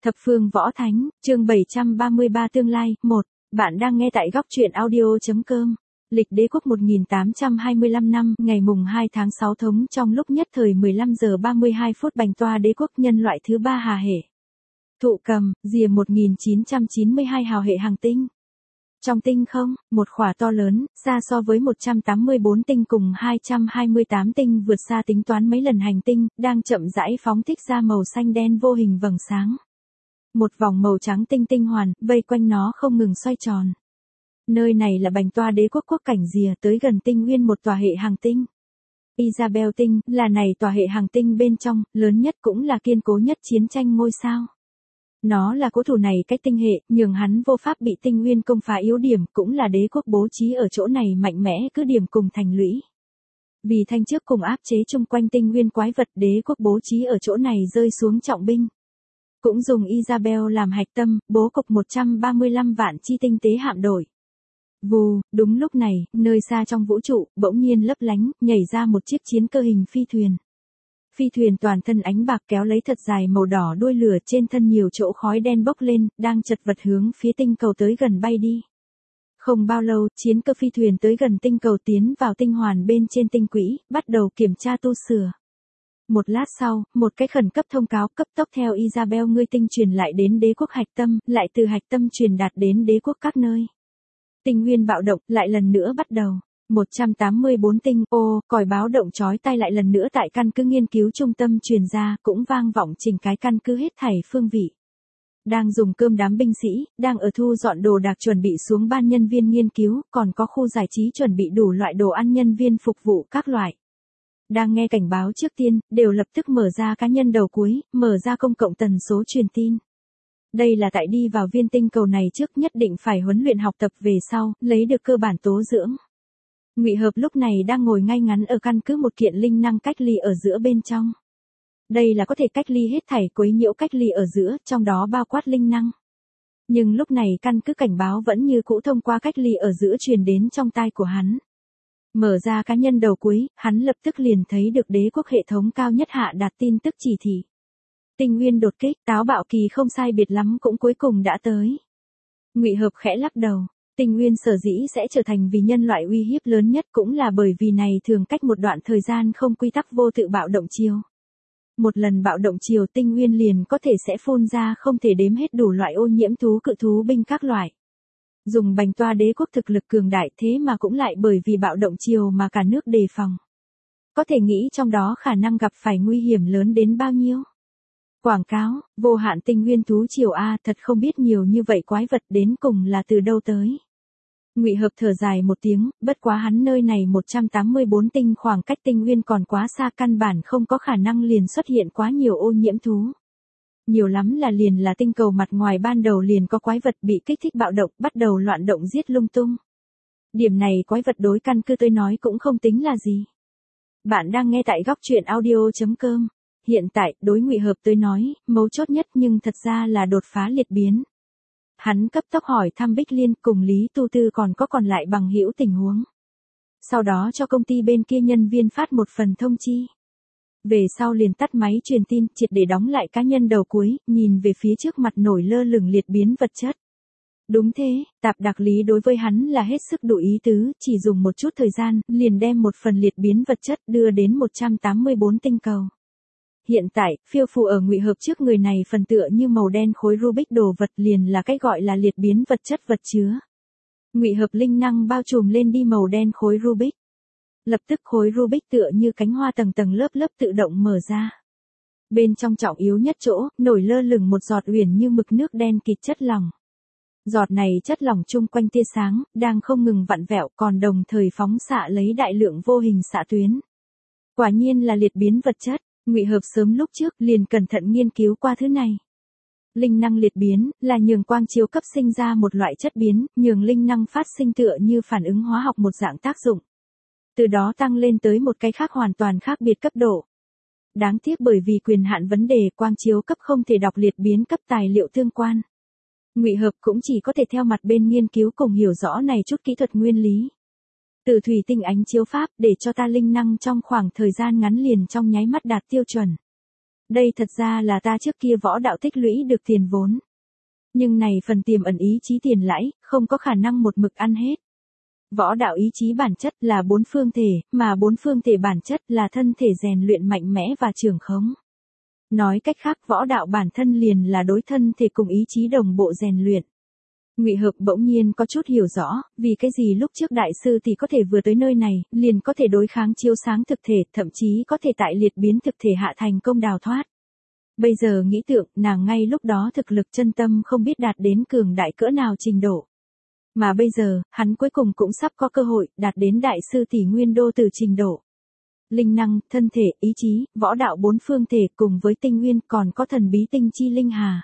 Thập phương võ thánh, chương 733 tương lai, 1. Bạn đang nghe tại góc truyện audio.com. Lịch đế quốc 1825 năm, ngày mùng 2 tháng 6 thống trong lúc nhất thời 15 giờ 32 phút bành toa đế quốc nhân loại thứ 3 Hà Hệ. Thụ Cầm, rìa 1992 hào hệ hàng tinh. Trong tinh không, một khỏa to lớn, xa so với 184 tinh cùng 228 tinh vượt xa tính toán mấy lần hành tinh, đang chậm rãi phóng thích ra màu xanh đen vô hình vầng sáng. Một vòng màu trắng tinh tinh hoàn, vây quanh nó không ngừng xoay tròn. Nơi này là bành toa đế quốc quốc cảnh rìa tới gần tinh nguyên một tòa hệ hàng tinh. Isabel tinh, là này tòa hệ hàng tinh bên trong, lớn nhất cũng là kiên cố nhất chiến tranh ngôi sao. Nó là cố thủ này cách tinh hệ, nhường hắn vô pháp bị tinh nguyên công phá yếu điểm, cũng là đế quốc bố trí ở chỗ này mạnh mẽ cứ điểm cùng thành lũy. Vì thanh trước cùng áp chế chung quanh tinh nguyên quái vật, đế quốc bố trí ở chỗ này rơi xuống trọng binh. Cũng dùng Isabel làm hạch tâm, bố cục 135 vạn chi tinh tế hạm đội. Vù, đúng lúc này, nơi xa trong vũ trụ, bỗng nhiên lấp lánh, nhảy ra một chiếc chiến cơ hình phi thuyền. Phi thuyền toàn thân ánh bạc kéo lấy thật dài màu đỏ đuôi lửa, trên thân nhiều chỗ khói đen bốc lên, đang chật vật hướng phía tinh cầu tới gần bay đi. Không bao lâu, chiến cơ phi thuyền tới gần tinh cầu tiến vào tinh hoàn bên trên tinh quỹ, bắt đầu kiểm tra tu sửa. Một lát sau, một cái khẩn cấp thông cáo cấp tốc theo Isabel ngươi tinh truyền lại đến đế quốc hạch tâm, lại từ hạch tâm truyền đạt đến đế quốc các nơi. Tinh nguyên bạo động, lại lần nữa bắt đầu. 184 tinh, còi báo động chói tai lại lần nữa tại căn cứ nghiên cứu trung tâm truyền ra, cũng vang vọng trình cái căn cứ hết thảy phương vị. Đang dùng cơm đám binh sĩ, đang ở thu dọn đồ đạc chuẩn bị xuống ban nhân viên nghiên cứu, còn có khu giải trí chuẩn bị đủ loại đồ ăn nhân viên phục vụ các loại. Đang nghe cảnh báo trước tiên, đều lập tức mở ra cá nhân đầu cuối, mở ra công cộng tần số truyền tin. Đây là tại đi vào viên tinh cầu này trước nhất định phải huấn luyện học tập về sau, lấy được cơ bản tố dưỡng. Ngụy Hợp lúc này đang ngồi ngay ngắn ở căn cứ một kiện linh năng cách ly ở giữa bên trong. Đây là có thể cách ly hết thảy quấy nhiễu cách ly ở giữa, trong đó bao quát linh năng. Nhưng lúc này căn cứ cảnh báo vẫn như cũ thông qua cách ly ở giữa truyền đến trong tai của hắn. Mở ra cá nhân đầu cuối, hắn lập tức liền thấy được đế quốc hệ thống cao nhất hạ đạt tin tức chỉ thị. Tinh nguyên đột kích, táo bạo kỳ không sai biệt lắm cũng cuối cùng đã tới. Ngụy Hợp khẽ lắc đầu. Tinh nguyên sở dĩ sẽ trở thành vì nhân loại uy hiếp lớn nhất cũng là bởi vì này thường cách một đoạn thời gian không quy tắc vô tự bạo động chiều. Một lần bạo động chiều tinh nguyên liền có thể sẽ phun ra không thể đếm hết đủ loại ô nhiễm thú cự thú binh các loại. Dùng bành toa đế quốc thực lực cường đại thế mà cũng lại bởi vì bạo động chiều mà cả nước đề phòng. Có thể nghĩ trong đó khả năng gặp phải nguy hiểm lớn đến bao nhiêu. Quảng cáo, vô hạn tinh nguyên thú triều A, thật không biết nhiều như vậy quái vật đến cùng là từ đâu tới. Ngụy Hợp thở dài một tiếng, bất quá hắn nơi này 184 tinh khoảng cách tinh nguyên còn quá xa, căn bản không có khả năng liền xuất hiện quá nhiều ô nhiễm thú. Nhiều lắm là liền là tinh cầu mặt ngoài ban đầu liền có quái vật bị kích thích bạo động, bắt đầu loạn động giết lung tung. Điểm này quái vật đối căn cứ tôi nói cũng không tính là gì. Bạn đang nghe tại góc truyện audio.com. Hiện tại, đối Ngụy Hợp tới nói, mấu chốt nhất nhưng thật ra là đột phá liệt biến. Hắn cấp tốc hỏi thăm Bích Liên cùng Lý Tu Tư còn lại bằng hữu tình huống. Sau đó cho công ty bên kia nhân viên phát một phần thông chi. Về sau liền tắt máy truyền tin, triệt để đóng lại cá nhân đầu cuối, nhìn về phía trước mặt nổi lơ lửng liệt biến vật chất. Đúng thế, Tạp Đặc Lý đối với hắn là hết sức đủ ý tứ, chỉ dùng một chút thời gian, liền đem một phần liệt biến vật chất đưa đến 184 tinh cầu. Hiện tại, phiêu phù ở Ngụy Hợp trước người này phần tựa như màu đen khối Rubik đồ vật liền là cách gọi là liệt biến vật chất vật chứa. Ngụy Hợp linh năng bao trùm lên đi màu đen khối Rubik. Lập tức khối Rubik tựa như cánh hoa tầng tầng lớp lớp tự động mở ra. Bên trong trọng yếu nhất chỗ, nổi lơ lửng một giọt uyển như mực nước đen kịt chất lỏng. Giọt này chất lỏng chung quanh tia sáng, đang không ngừng vặn vẹo còn đồng thời phóng xạ lấy đại lượng vô hình xạ tuyến. Quả nhiên là liệt biến vật chất. Ngụy Hợp sớm lúc trước liền cẩn thận nghiên cứu qua thứ này. Linh năng liệt biến là nhường quang chiếu cấp sinh ra một loại chất biến, nhường linh năng phát sinh tựa như phản ứng hóa học một dạng tác dụng. Từ đó tăng lên tới một cái khác hoàn toàn khác biệt cấp độ. Đáng tiếc bởi vì quyền hạn vấn đề quang chiếu cấp không thể đọc liệt biến cấp tài liệu tương quan. Ngụy Hợp cũng chỉ có thể theo mặt bên nghiên cứu cùng hiểu rõ này chút kỹ thuật nguyên lý. Từ thủy tinh ánh chiếu pháp để cho ta linh năng trong khoảng thời gian ngắn liền trong nháy mắt đạt tiêu chuẩn. Đây thật ra là ta trước kia võ đạo tích lũy được tiền vốn. Nhưng này phần tiềm ẩn ý chí tiền lãi, không có khả năng một mực ăn hết. Võ đạo ý chí bản chất là bốn phương thể, mà bốn phương thể bản chất là thân thể rèn luyện mạnh mẽ và trường khống. Nói cách khác, võ đạo bản thân liền là đối thân thể cùng ý chí đồng bộ rèn luyện. Ngụy Hợp bỗng nhiên có chút hiểu rõ, vì cái gì lúc trước đại sư thì có thể vừa tới nơi này, liền có thể đối kháng chiếu sáng thực thể, thậm chí có thể tại liệt biến thực thể hạ thành công đào thoát. Bây giờ nghĩ tượng, nàng ngay lúc đó thực lực chân tâm không biết đạt đến cường đại cỡ nào trình độ. Mà bây giờ, hắn cuối cùng cũng sắp có cơ hội đạt đến đại sư tỷ nguyên đô từ trình độ. Linh năng, thân thể, ý chí, võ đạo bốn phương thể cùng với tinh nguyên còn có thần bí tinh chi linh hà.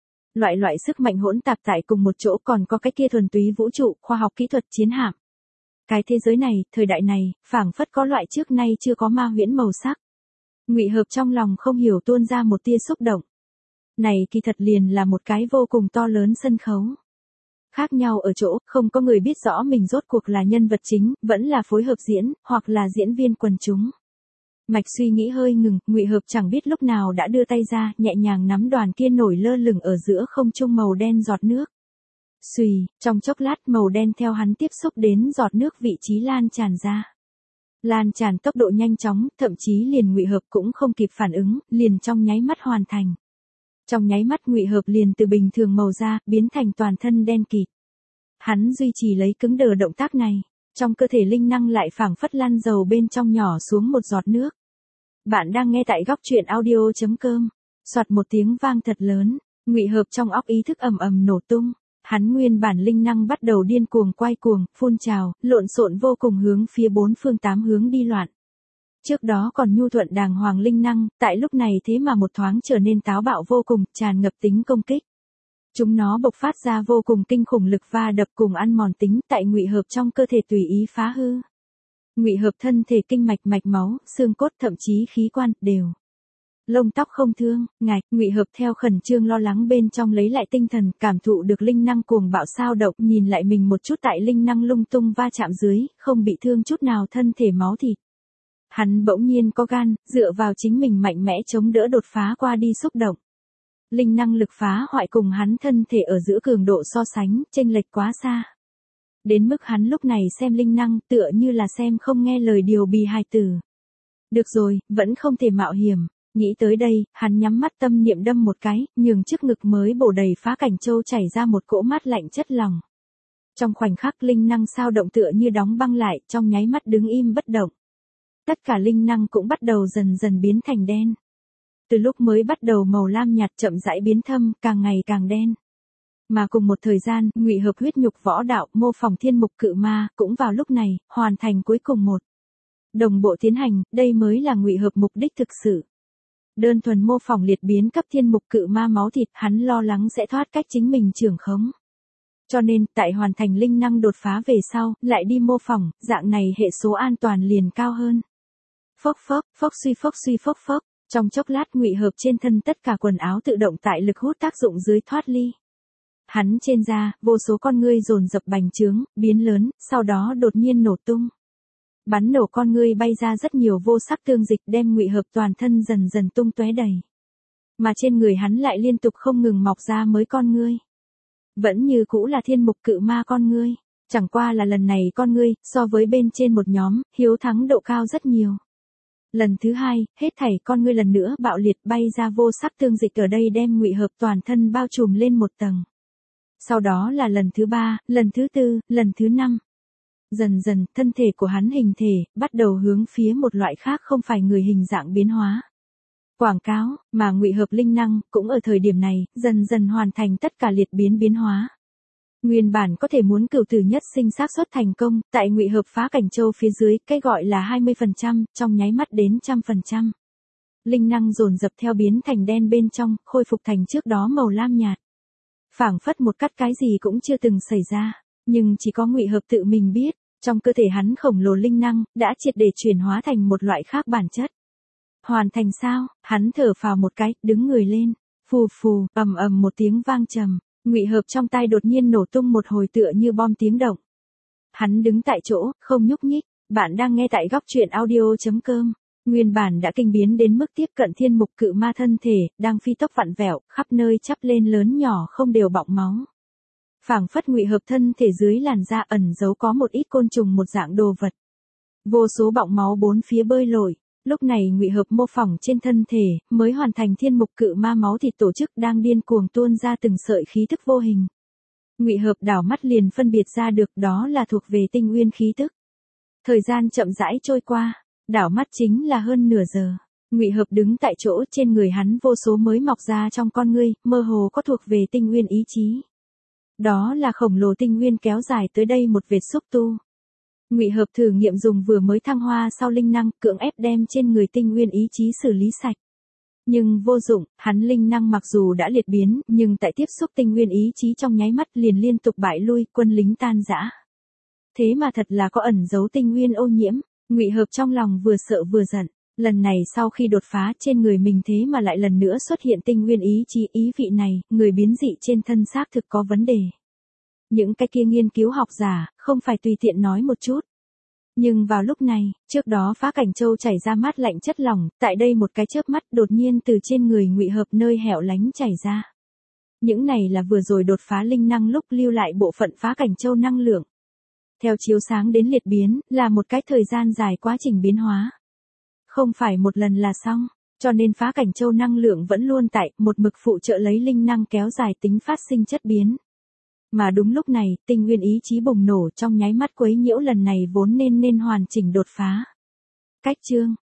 Loại sức mạnh hỗn tạp tại cùng một chỗ còn có cái kia thuần túy vũ trụ, khoa học kỹ thuật chiến hạm. Cái thế giới này, thời đại này, phảng phất có loại trước nay chưa có ma huyễn màu sắc. Ngụy Hợp trong lòng không hiểu tuôn ra một tia xúc động. Này kỳ thật liền là một cái vô cùng to lớn sân khấu. Khác nhau ở chỗ, không có người biết rõ mình rốt cuộc là nhân vật chính, vẫn là phối hợp diễn, hoặc là diễn viên quần chúng. Mạch suy nghĩ hơi ngừng, Ngụy Hợp chẳng biết lúc nào đã đưa tay ra, nhẹ nhàng nắm đoàn kia nổi lơ lửng ở giữa không trung màu đen giọt nước. Xùy, trong chốc lát màu đen theo hắn tiếp xúc đến giọt nước vị trí lan tràn ra. Lan tràn tốc độ nhanh chóng, thậm chí liền Ngụy Hợp cũng không kịp phản ứng, liền trong nháy mắt hoàn thành. Trong nháy mắt Ngụy Hợp liền từ bình thường màu da, biến thành toàn thân đen kịt. Hắn duy trì lấy cứng đờ động tác này, trong cơ thể linh năng lại phảng phất lăn dầu bên trong nhỏ xuống một giọt nước. Bạn đang nghe tại góc truyện audio.com. Soạt một tiếng vang thật lớn, Ngụy Hợp trong óc ý thức ầm ầm nổ tung. Hắn nguyên bản linh năng bắt đầu điên cuồng quay cuồng, phun trào, lộn xộn vô cùng hướng phía bốn phương tám hướng đi loạn. Trước đó còn nhu thuận đàng hoàng linh năng, tại lúc này thế mà một thoáng trở nên táo bạo vô cùng, tràn ngập tính công kích. Chúng nó bộc phát ra vô cùng kinh khủng lực va đập cùng ăn mòn tính tại Ngụy Hợp trong cơ thể tùy ý phá hư. Ngụy Hợp thân thể kinh mạch mạch máu, xương cốt thậm chí khí quan đều lông tóc không thương, Ngụy Hợp theo khẩn trương lo lắng bên trong lấy lại tinh thần, cảm thụ được linh năng cuồng bạo sao động, nhìn lại mình một chút tại linh năng lung tung va chạm dưới, không bị thương chút nào thân thể máu thịt. Hắn bỗng nhiên có gan, dựa vào chính mình mạnh mẽ chống đỡ đột phá qua đi xúc động. Linh năng lực phá hoại cùng hắn thân thể ở giữa cường độ so sánh, chênh lệch quá xa. Đến mức hắn lúc này xem linh năng tựa như là xem không nghe lời điều bì hài tử. Được rồi, vẫn không thể mạo hiểm. Nghĩ tới đây, hắn nhắm mắt tâm niệm đâm một cái, nhường trước ngực mới bổ đầy phá cảnh châu chảy ra một cỗ mát lạnh chất lòng. Trong khoảnh khắc linh năng sao động tựa như đóng băng lại, trong nháy mắt đứng im bất động. Tất cả linh năng cũng bắt đầu dần dần biến thành đen. Từ lúc mới bắt đầu màu lam nhạt chậm rãi biến thâm, càng ngày càng đen. Mà cùng một thời gian, Ngụy Hợp huyết nhục võ đạo, mô phỏng thiên mục cự ma, cũng vào lúc này, hoàn thành cuối cùng một. Đồng bộ tiến hành, đây mới là Ngụy Hợp mục đích thực sự. Đơn thuần mô phỏng liệt biến cấp thiên mục cự ma máu thịt, hắn lo lắng sẽ thoát cách chính mình trưởng khống. Cho nên, tại hoàn thành linh năng đột phá về sau, lại đi mô phỏng, dạng này hệ số an toàn liền cao hơn. Phốc phốc, trong chốc lát Ngụy Hợp trên thân tất cả quần áo tự động tại lực hút tác dụng dưới thoát ly. Hắn trên da, vô số con ngươi dồn dập bành trướng, biến lớn, sau đó đột nhiên nổ tung. Bắn nổ con ngươi bay ra rất nhiều vô sắc tương dịch đem Ngụy Hợp toàn thân dần dần tung tóe đầy. Mà trên người hắn lại liên tục không ngừng mọc ra mới con ngươi. Vẫn như cũ là thiên mục cự ma con ngươi, chẳng qua là lần này con ngươi, so với bên trên một nhóm, hiếu thắng độ cao rất nhiều. Lần thứ hai, hết thảy con ngươi lần nữa bạo liệt bay ra vô sắc tương dịch ở đây đem Ngụy Hợp toàn thân bao trùm lên một tầng. Sau đó là lần thứ ba, lần thứ tư, lần thứ năm. Dần dần, thân thể của hắn hình thể, bắt đầu hướng phía một loại khác không phải người hình dạng biến hóa. Quảng cáo, mà Ngụy Hợp linh năng, cũng ở thời điểm này, dần dần hoàn thành tất cả liệt biến hóa. Nguyên bản có thể muốn cửu tử nhất sinh xác suất thành công, tại Ngụy Hợp phá cảnh châu phía dưới, cái gọi là 20%, trong nháy mắt đến 100%. Linh năng dồn dập theo biến thành đen bên trong, khôi phục thành trước đó màu lam nhạt. Phảng phất một cắt cái gì cũng chưa từng xảy ra, nhưng chỉ có Ngụy Hợp tự mình biết, trong cơ thể hắn khổng lồ linh năng, đã triệt để chuyển hóa thành một loại khác bản chất. Hoàn thành sao? Hắn thở phào một cái, đứng người lên, phù phù, ầm ầm một tiếng vang trầm. Ngụy Hợp trong tai đột nhiên nổ tung một hồi tựa như bom tiếng động. Hắn đứng tại chỗ, không nhúc nhích. Bạn đang nghe tại góc truyện audio.com. Nguyên bản đã kinh biến đến mức tiếp cận thiên mục cự ma thân thể, đang phi tốc vặn vẹo, khắp nơi chắp lên lớn nhỏ không đều bọng máu. Phảng phất Ngụy Hợp thân thể dưới làn da ẩn giấu có một ít côn trùng một dạng đồ vật. Vô số bọng máu bốn phía bơi lội. Lúc này Ngụy Hợp mô phỏng trên thân thể, mới hoàn thành thiên mục cự ma máu thịt tổ chức đang điên cuồng tuôn ra từng sợi khí tức vô hình. Ngụy Hợp đảo mắt liền phân biệt ra được đó là thuộc về tinh nguyên khí tức. Thời gian chậm rãi trôi qua, đảo mắt chính là hơn nửa giờ. Ngụy Hợp đứng tại chỗ, trên người hắn vô số mới mọc ra trong con ngươi, mơ hồ có thuộc về tinh nguyên ý chí. Đó là khổng lồ tinh nguyên kéo dài tới đây một vệt xúc tu. Ngụy Hợp thử nghiệm dùng vừa mới thăng hoa sau linh năng, cưỡng ép đem trên người tinh nguyên ý chí xử lý sạch. Nhưng vô dụng, hắn linh năng mặc dù đã liệt biến, nhưng tại tiếp xúc tinh nguyên ý chí trong nháy mắt liền liên tục bại lui, quân lính tan rã. Thế mà thật là có ẩn giấu tinh nguyên ô nhiễm, Ngụy Hợp trong lòng vừa sợ vừa giận. Lần này sau khi đột phá, trên người mình thế mà lại lần nữa xuất hiện tinh nguyên ý chí, ý vị này, người biến dị trên thân xác thực có vấn đề. Những cái kia nghiên cứu học giả, không phải tùy tiện nói một chút. Nhưng vào lúc này, trước đó Phá Cảnh Châu chảy ra mát lạnh chất lỏng, tại đây một cái chớp mắt đột nhiên từ trên người Ngụy Hợp nơi hẻo lánh chảy ra. Những này là vừa rồi đột phá linh năng lúc lưu lại bộ phận Phá Cảnh Châu năng lượng. Theo chiếu sáng đến liệt biến, là một cái thời gian dài quá trình biến hóa. Không phải một lần là xong, cho nên Phá Cảnh Châu năng lượng vẫn luôn tại, một mực phụ trợ lấy linh năng kéo dài tính phát sinh chất biến. Mà đúng lúc này, tinh nguyên ý chí bùng nổ trong nháy mắt quấy nhiễu lần này vốn nên hoàn chỉnh đột phá. Cách chương